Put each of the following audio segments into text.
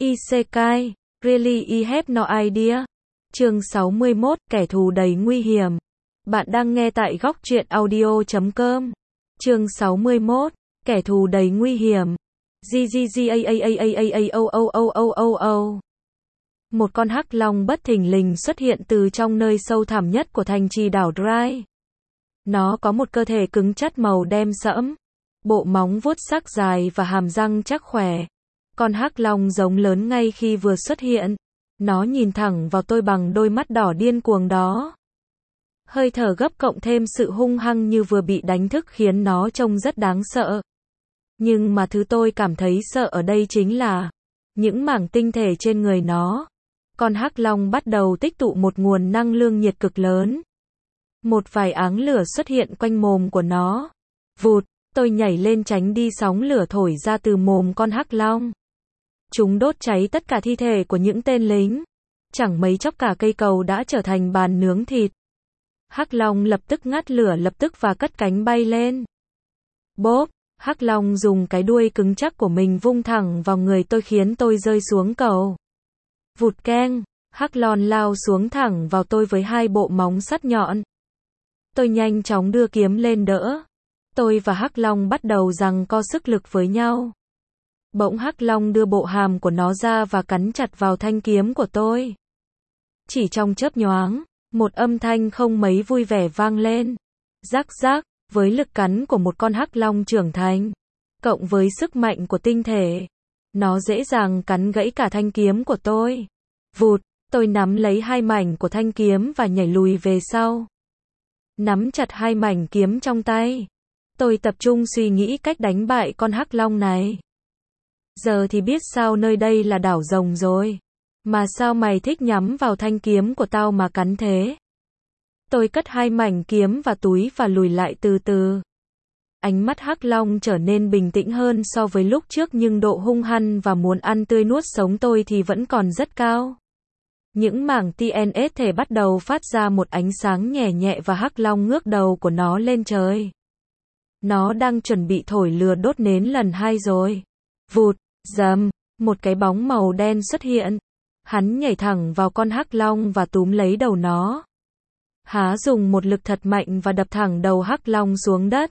Isekai, really I have no idea. Chương 61, kẻ thù đầy nguy hiểm. Bạn đang nghe tại góc truyện audio.com. Chương 61, kẻ thù đầy nguy hiểm. GGGAAAAAAOOOOOO. Một con hắc long bất thình lình xuất hiện từ trong nơi sâu thẳm nhất của thành trì đảo Dry. Nó có một cơ thể cứng chắc màu đen sẫm, bộ móng vuốt sắc dài và hàm răng chắc khỏe. Con hắc long giống lớn ngay khi vừa xuất hiện. Nó nhìn thẳng vào tôi bằng đôi mắt đỏ điên cuồng đó. Hơi thở gấp cộng thêm sự hung hăng như vừa bị đánh thức khiến nó trông rất đáng sợ. Nhưng mà thứ tôi cảm thấy sợ ở đây chính là những mảng tinh thể trên người nó. Con hắc long bắt đầu tích tụ một nguồn năng lượng nhiệt cực lớn. Một vài áng lửa xuất hiện quanh mồm của nó. Vụt, tôi nhảy lên tránh đi sóng lửa thổi ra từ mồm con hắc long. Chúng đốt cháy tất cả thi thể của những tên lính. Chẳng mấy chốc cả cây cầu đã trở thành bàn nướng thịt. Hắc long lập tức ngắt lửa lập tức và cất cánh bay lên. Bốp, hắc long dùng cái đuôi cứng chắc của mình vung thẳng vào người tôi khiến tôi rơi xuống cầu. Vụt keng, hắc long lao xuống thẳng vào tôi với hai bộ móng sắt nhọn. Tôi nhanh chóng đưa kiếm lên đỡ. Tôi và hắc long bắt đầu giằng co sức lực với nhau. Bỗng hắc long đưa bộ hàm của nó ra và cắn chặt vào thanh kiếm của tôi. Chỉ trong chớp nhoáng, một âm thanh không mấy vui vẻ vang lên. Rắc rắc, với lực cắn của một con hắc long trưởng thành, cộng với sức mạnh của tinh thể, nó dễ dàng cắn gãy cả thanh kiếm của tôi. Vụt, tôi nắm lấy hai mảnh của thanh kiếm và nhảy lùi về sau. Nắm chặt hai mảnh kiếm trong tay, tôi tập trung suy nghĩ cách đánh bại con hắc long này. Giờ thì biết sao nơi đây là đảo rồng rồi. Mà sao mày thích nhắm vào thanh kiếm của tao mà cắn thế? Tôi cất hai mảnh kiếm vào túi và lùi lại từ từ. Ánh mắt hắc long trở nên bình tĩnh hơn so với lúc trước nhưng độ hung hăng và muốn ăn tươi nuốt sống tôi thì vẫn còn rất cao. Những mảng TNS thể bắt đầu phát ra một ánh sáng nhẹ nhẹ và hắc long ngước đầu của nó lên trời. Nó đang chuẩn bị thổi lửa đốt nến lần hai rồi. Vụt, dầm, một cái bóng màu đen xuất hiện. Hắn nhảy thẳng vào con hắc long và túm lấy đầu nó. Há dùng một lực thật mạnh và đập thẳng đầu hắc long xuống đất.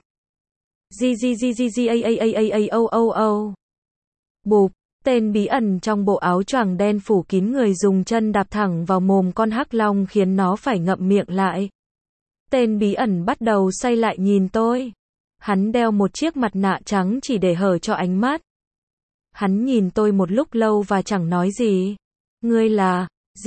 GGGGAAAAAOOO. Bụp, tên bí ẩn trong bộ áo choàng đen phủ kín người dùng chân đạp thẳng vào mồm con hắc long khiến nó phải ngậm miệng lại. Tên bí ẩn bắt đầu xoay lại nhìn tôi. Hắn đeo một chiếc mặt nạ trắng chỉ để hở cho ánh mắt. Hắn nhìn tôi một lúc lâu và chẳng nói gì. Ngươi là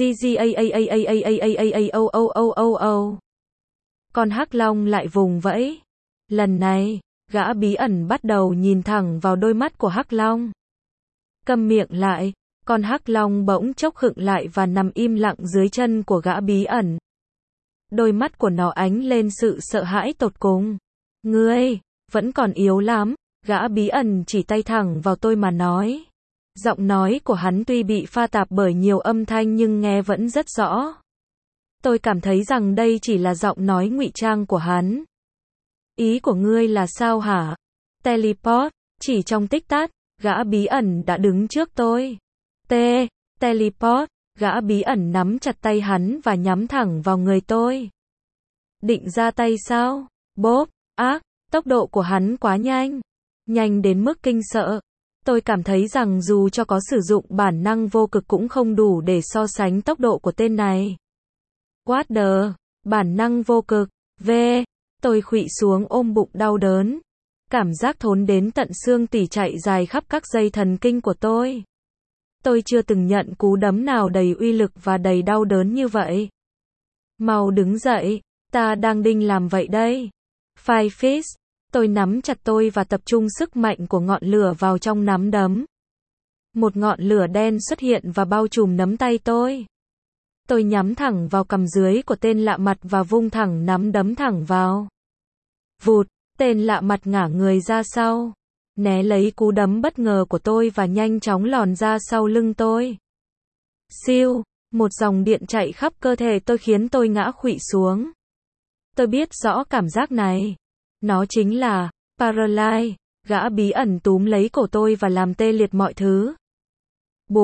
GGAAAAAAAAOOOO. Con hắc long lại vùng vẫy. Lần này, gã bí ẩn bắt đầu nhìn thẳng vào đôi mắt của hắc long. Câm miệng lại, con hắc long bỗng chốc khựng lại và nằm im lặng dưới chân của gã bí ẩn. Đôi mắt của nó ánh lên sự sợ hãi tột cùng. Ngươi, vẫn còn yếu lắm. Gã bí ẩn chỉ tay thẳng vào tôi mà nói. Giọng nói của hắn tuy bị pha tạp bởi nhiều âm thanh nhưng nghe vẫn rất rõ. Tôi cảm thấy rằng đây chỉ là giọng nói ngụy trang của hắn. Ý của ngươi là sao hả? Teleport, chỉ trong tích tắc, gã bí ẩn đã đứng trước tôi. Teleport, gã bí ẩn nắm chặt tay hắn và nhắm thẳng vào người tôi. Định ra tay sao? Bốp, ác, tốc độ của hắn quá nhanh. Nhanh đến mức kinh sợ. Tôi cảm thấy rằng dù cho có sử dụng bản năng vô cực cũng không đủ để so sánh tốc độ của tên này. What the? Bản năng vô cực. Tôi khuỵu xuống ôm bụng đau đớn. Cảm giác thốn đến tận xương tủy chạy dài khắp các dây thần kinh của tôi. Tôi chưa từng nhận cú đấm nào đầy uy lực và đầy đau đớn như vậy. Mau đứng dậy, ta đang định làm vậy đây. Five Fist. Tôi nắm chặt tôi và tập trung sức mạnh của ngọn lửa vào trong nắm đấm. Một ngọn lửa đen xuất hiện và bao trùm nắm tay tôi. Tôi nhắm thẳng vào cằm dưới của tên lạ mặt và vung thẳng nắm đấm thẳng vào. Vụt, tên lạ mặt ngả người ra sau. Né lấy cú đấm bất ngờ của tôi và nhanh chóng lòn ra sau lưng tôi. Siêu, một dòng điện chạy khắp cơ thể tôi khiến tôi ngã khuỵu xuống. Tôi biết rõ cảm giác này. Nó chính là Paralyze. Gã bí ẩn túm lấy cổ tôi và làm tê liệt mọi thứ. Bụp,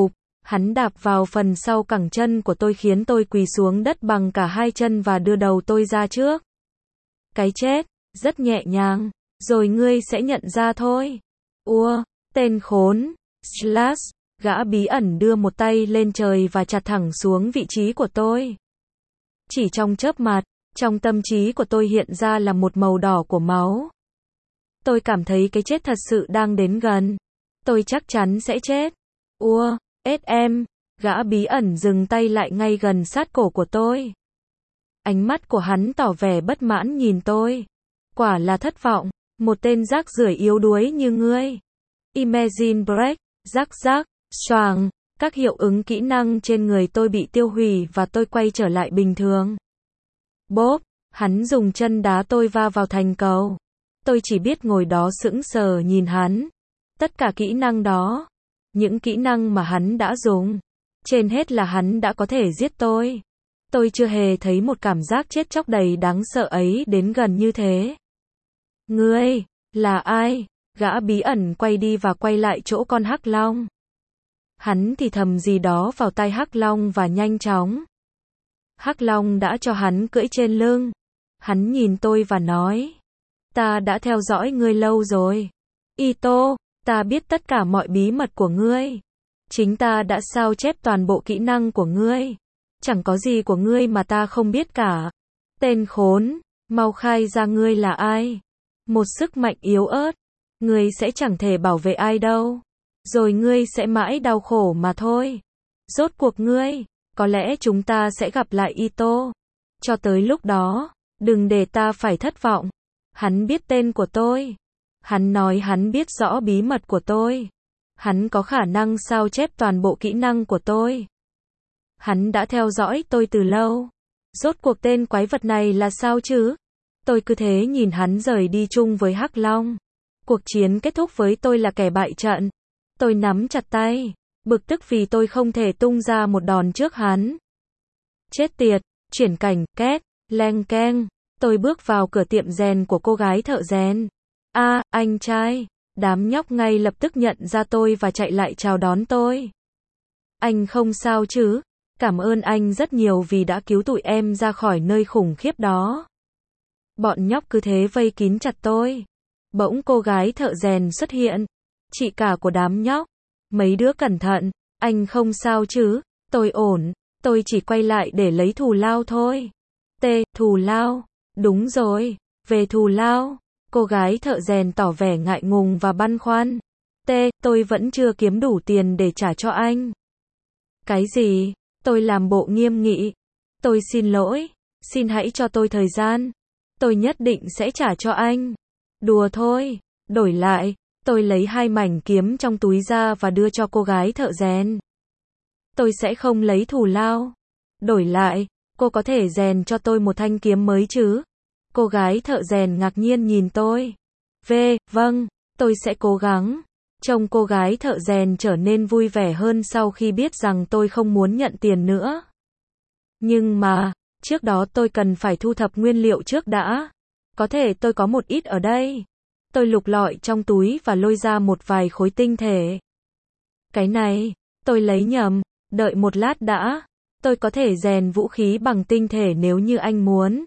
Hắn đạp vào phần sau cẳng chân của tôi khiến tôi quỳ xuống đất bằng cả hai chân và đưa đầu tôi ra trước. Cái chết, rất nhẹ nhàng, rồi ngươi sẽ nhận ra thôi. Tên khốn, Slash, gã bí ẩn đưa một tay lên trời và chặt thẳng xuống vị trí của tôi. Chỉ trong chớp mắt, trong tâm trí của tôi hiện ra là một màu đỏ của máu. Tôi cảm thấy cái chết thật sự đang đến gần. Tôi chắc chắn sẽ chết. SM, gã bí ẩn dừng tay lại ngay gần sát cổ của tôi. Ánh mắt của hắn tỏ vẻ bất mãn nhìn tôi. Quả là thất vọng, một tên rác rưởi yếu đuối như ngươi. Imagine break, rắc, xoàng, các hiệu ứng kỹ năng trên người tôi bị tiêu hủy và tôi quay trở lại bình thường. Bốp, hắn dùng chân đá tôi va vào thành cầu. Tôi chỉ biết ngồi đó sững sờ nhìn hắn. Tất cả kỹ năng đó, những kỹ năng mà hắn đã dùng, trên hết là hắn đã có thể giết tôi. Tôi chưa hề thấy một cảm giác chết chóc đầy đáng sợ ấy đến gần như thế. Ngươi, là ai? Gã bí ẩn quay đi và quay lại chỗ con hắc long. Hắn thì thầm gì đó vào tai hắc long và nhanh chóng. Hắc long đã cho hắn cưỡi trên lưng. Hắn nhìn tôi và nói. Ta đã theo dõi ngươi lâu rồi. Ito, ta biết tất cả mọi bí mật của ngươi. Chính ta đã sao chép toàn bộ kỹ năng của ngươi. Chẳng có gì của ngươi mà ta không biết cả. Tên khốn, mau khai ra ngươi là ai. Một sức mạnh yếu ớt. Ngươi sẽ chẳng thể bảo vệ ai đâu. Rồi ngươi sẽ mãi đau khổ mà thôi. Rốt cuộc ngươi, có lẽ chúng ta sẽ gặp lại Ito. Cho tới lúc đó, đừng để ta phải thất vọng. Hắn biết tên của tôi. Hắn nói hắn biết rõ bí mật của tôi. Hắn có khả năng sao chép toàn bộ kỹ năng của tôi. Hắn đã theo dõi tôi từ lâu. Rốt cuộc tên quái vật này là sao chứ? Tôi cứ thế nhìn hắn rời đi chung với Hắc Long. Cuộc chiến kết thúc với tôi là kẻ bại trận. Tôi nắm chặt tay, bực tức vì tôi không thể tung ra một đòn trước hắn. Chết tiệt, chuyển cảnh, két, leng keng. Tôi bước vào cửa tiệm rèn của cô gái thợ rèn. Anh trai. Đám nhóc ngay lập tức nhận ra tôi và chạy lại chào đón tôi. Anh không sao chứ? Cảm ơn anh rất nhiều vì đã cứu tụi em ra khỏi nơi khủng khiếp đó. Bọn nhóc cứ thế vây kín chặt tôi. Bỗng cô gái thợ rèn xuất hiện. Chị cả của đám nhóc. Mấy đứa cẩn thận, anh không sao chứ? Tôi ổn, tôi chỉ quay lại để lấy thù lao thôi. Thù lao? Đúng rồi, về thù lao. Cô gái thợ rèn tỏ vẻ ngại ngùng và băn khoăn. Tôi vẫn chưa kiếm đủ tiền để trả cho anh. Cái gì? Tôi làm bộ nghiêm nghị. Tôi xin lỗi, xin hãy cho tôi thời gian. Tôi nhất định sẽ trả cho anh. Đùa thôi, đổi lại, tôi lấy 2 mảnh kiếm trong túi ra và đưa cho cô gái thợ rèn. Tôi sẽ không lấy thù lao. Đổi lại, cô có thể rèn cho tôi một thanh kiếm mới chứ? Cô gái thợ rèn ngạc nhiên nhìn tôi. Vâng, tôi sẽ cố gắng. Trông cô gái thợ rèn trở nên vui vẻ hơn sau khi biết rằng tôi không muốn nhận tiền nữa. Nhưng mà, trước đó tôi cần phải thu thập nguyên liệu trước đã. Có thể tôi có một ít ở đây. Tôi lục lọi trong túi và lôi ra một vài khối tinh thể. Cái này, tôi lấy nhầm, đợi một lát đã. Tôi có thể rèn vũ khí bằng tinh thể nếu như anh muốn.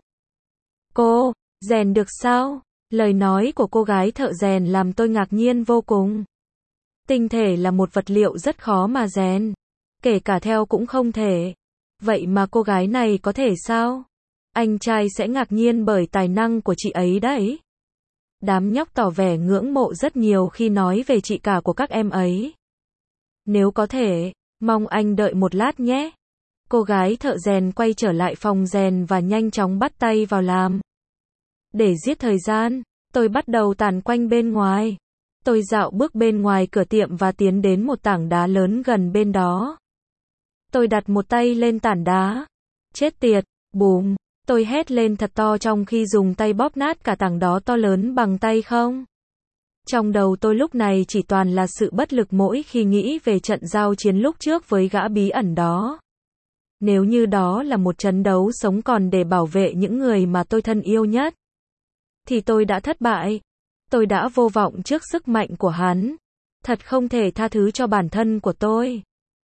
Cô, rèn được sao? Lời nói của cô gái thợ rèn làm tôi ngạc nhiên vô cùng. Tinh thể là một vật liệu rất khó mà rèn. Kể cả theo cũng không thể. Vậy mà cô gái này có thể sao? Anh trai sẽ ngạc nhiên bởi tài năng của chị ấy đấy. Đám nhóc tỏ vẻ ngưỡng mộ rất nhiều khi nói về chị cả của các em ấy. Nếu có thể, mong anh đợi một lát nhé. Cô gái thợ rèn quay trở lại phòng rèn và nhanh chóng bắt tay vào làm. Để giết thời gian, tôi bắt đầu tản quanh bên ngoài. Tôi dạo bước bên ngoài cửa tiệm và tiến đến một tảng đá lớn gần bên đó. Tôi đặt một tay lên tảng đá. Chết tiệt, bùm. Tôi hét lên thật to trong khi dùng tay bóp nát cả tảng đó to lớn bằng tay không. Trong đầu tôi lúc này chỉ toàn là sự bất lực mỗi khi nghĩ về trận giao chiến lúc trước với gã bí ẩn đó. Nếu như đó là một trận đấu sống còn để bảo vệ những người mà tôi thân yêu nhất, thì tôi đã thất bại. Tôi đã vô vọng trước sức mạnh của hắn. Thật không thể tha thứ cho bản thân của tôi.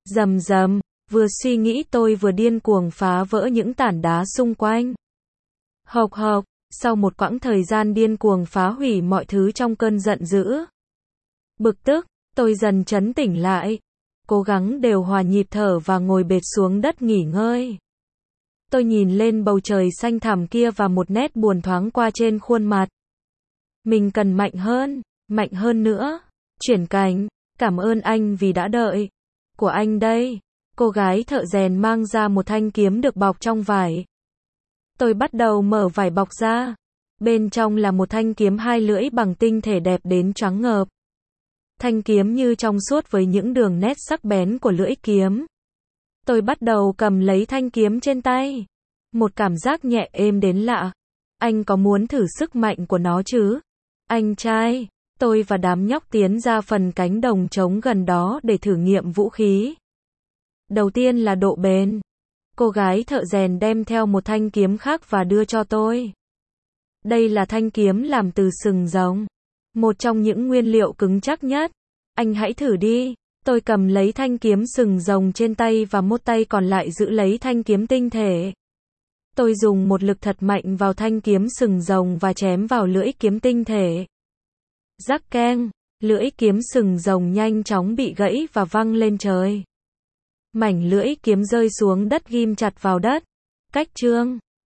Rầm rầm, vừa suy nghĩ tôi vừa điên cuồng phá vỡ những tảng đá xung quanh. Hộc hộc, sau một quãng thời gian điên cuồng phá hủy mọi thứ trong cơn giận dữ. Bực tức, tôi dần trấn tĩnh lại, cố gắng đều hòa nhịp thở và ngồi bệt xuống đất nghỉ ngơi. Tôi nhìn lên bầu trời xanh thẳm kia và một nét buồn thoáng qua trên khuôn mặt. Mình cần mạnh hơn nữa. Chuyển cảnh, cảm ơn anh vì đã đợi. Của anh đây. Cô gái thợ rèn mang ra một thanh kiếm được bọc trong vải. Tôi bắt đầu mở vải bọc ra. Bên trong là một thanh kiếm hai lưỡi bằng tinh thể đẹp đến choáng ngợp. Thanh kiếm như trong suốt với những đường nét sắc bén của lưỡi kiếm. Tôi bắt đầu cầm lấy thanh kiếm trên tay. Một cảm giác nhẹ êm đến lạ. Anh có muốn thử sức mạnh của nó chứ? Anh trai, tôi và đám nhóc tiến ra phần cánh đồng trống gần đó để thử nghiệm vũ khí. Đầu tiên là độ bền. Cô gái thợ rèn đem theo một thanh kiếm khác và đưa cho tôi. Đây là thanh kiếm làm từ sừng rồng. Một trong những nguyên liệu cứng chắc nhất. Anh hãy thử đi. Tôi cầm lấy thanh kiếm sừng rồng trên tay và một tay còn lại giữ lấy thanh kiếm tinh thể. Tôi dùng một lực thật mạnh vào thanh kiếm sừng rồng và chém vào lưỡi kiếm tinh thể. Rắc keng, lưỡi kiếm sừng rồng nhanh chóng bị gãy và văng lên trời. Mảnh lưỡi kiếm rơi xuống đất ghim chặt vào đất. Cách chương